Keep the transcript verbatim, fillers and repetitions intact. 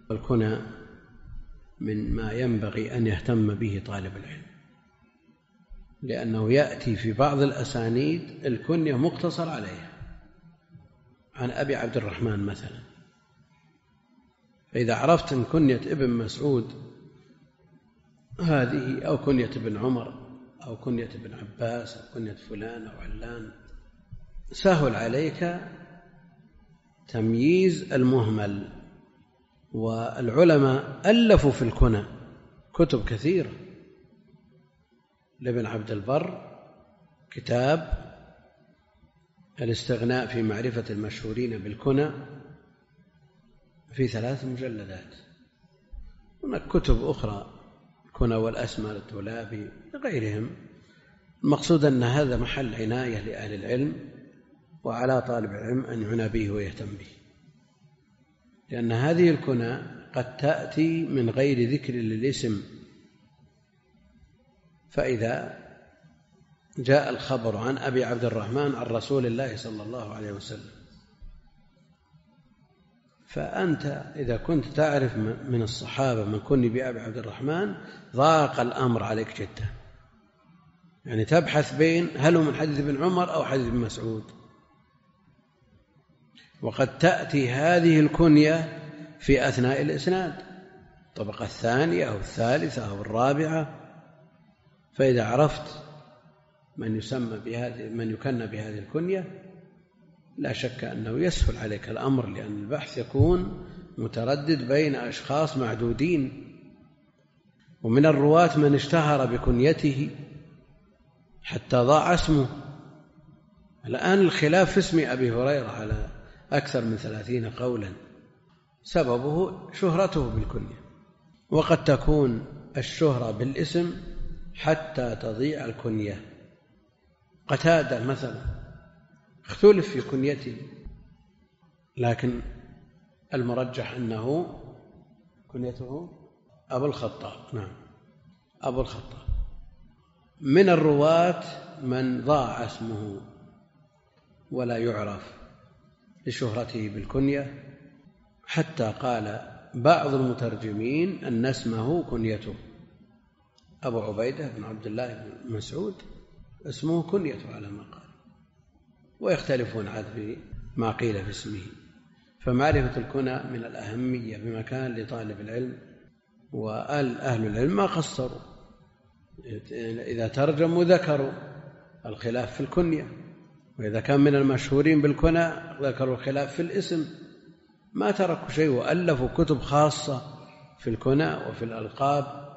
الكنى من ما ينبغي أن يهتم به طالب العلم، لأنه يأتي في بعض الأسانيد الكنية مقتصر عليها، عن أبي عبد الرحمن مثلا. فإذا عرفت أن كنية ابن مسعود هذه، أو كنية ابن عمر، أو كنية ابن عباس، أو كنية فلان أو علان، سهل عليك تمييز المهمل. والعلماء ألفوا في الكنى كتب كثيرة. لابن عبد البر كتاب الاستغناء في معرفة المشهورين بالكنى في ثلاث مجلدات. هناك كتب أخرى، الكنى والأسماء للطلابي وغيرهم. المقصود أن هذا محل عناية لأهل العلم، وعلى طالب العلم أن يعنى به ويهتم به، لأن هذه الكنى قد تأتي من غير ذكر للاسم. فإذا جاء الخبر عن أبي عبد الرحمن عن رسول الله صلى الله عليه وسلم، فأنت إذا كنت تعرف من الصحابة من كن بأبي عبد الرحمن ضاق الأمر عليك جدا، يعني تبحث بين هل هو من حديث ابن عمر أو حديث ابن مسعود. وقد تأتي هذه الكنية في أثناء الإسناد، الطبقة الثانية أو الثالثة أو الرابعة. فإذا عرفت من يسمى بهذه من يكنى بهذه الكنية، لا شك أنه يسهل عليك الأمر، لأن البحث يكون متردد بين أشخاص معدودين. ومن الرواة من اشتهر بكنيته حتى ضاع اسمه. الآن الخلاف في اسم أبي هريرة على أكثر من ثلاثين قولا، سببه شهرته بالكنية. وقد تكون الشهرة بالاسم حتى تضيع الكنية. قتادة مثلا اختلف في كنيته، لكن المرجح أنه كنيته أبو الخطاب. نعم، أبو الخطاب. من الرواة من ضاع اسمه ولا يعرف لشهرته بالكنية، حتى قال بعض المترجمين أن اسمه كنيته. أبو عبيدة بن عبد الله بن مسعود اسمه كنيته على ما قال، ويختلفون عاد ما قيل في اسمه. فمعرفة الكنى من الأهمية بمكان لطالب العلم، وأهل العلم ما قصروا، إذا ترجموا ذكروا الخلاف في الكنية، وإذا كان من المشهورين بالكنى ذكروا الخلاف في الاسم. ما تركوا شيء، وألفوا كتب خاصة في الكنى وفي الألقاب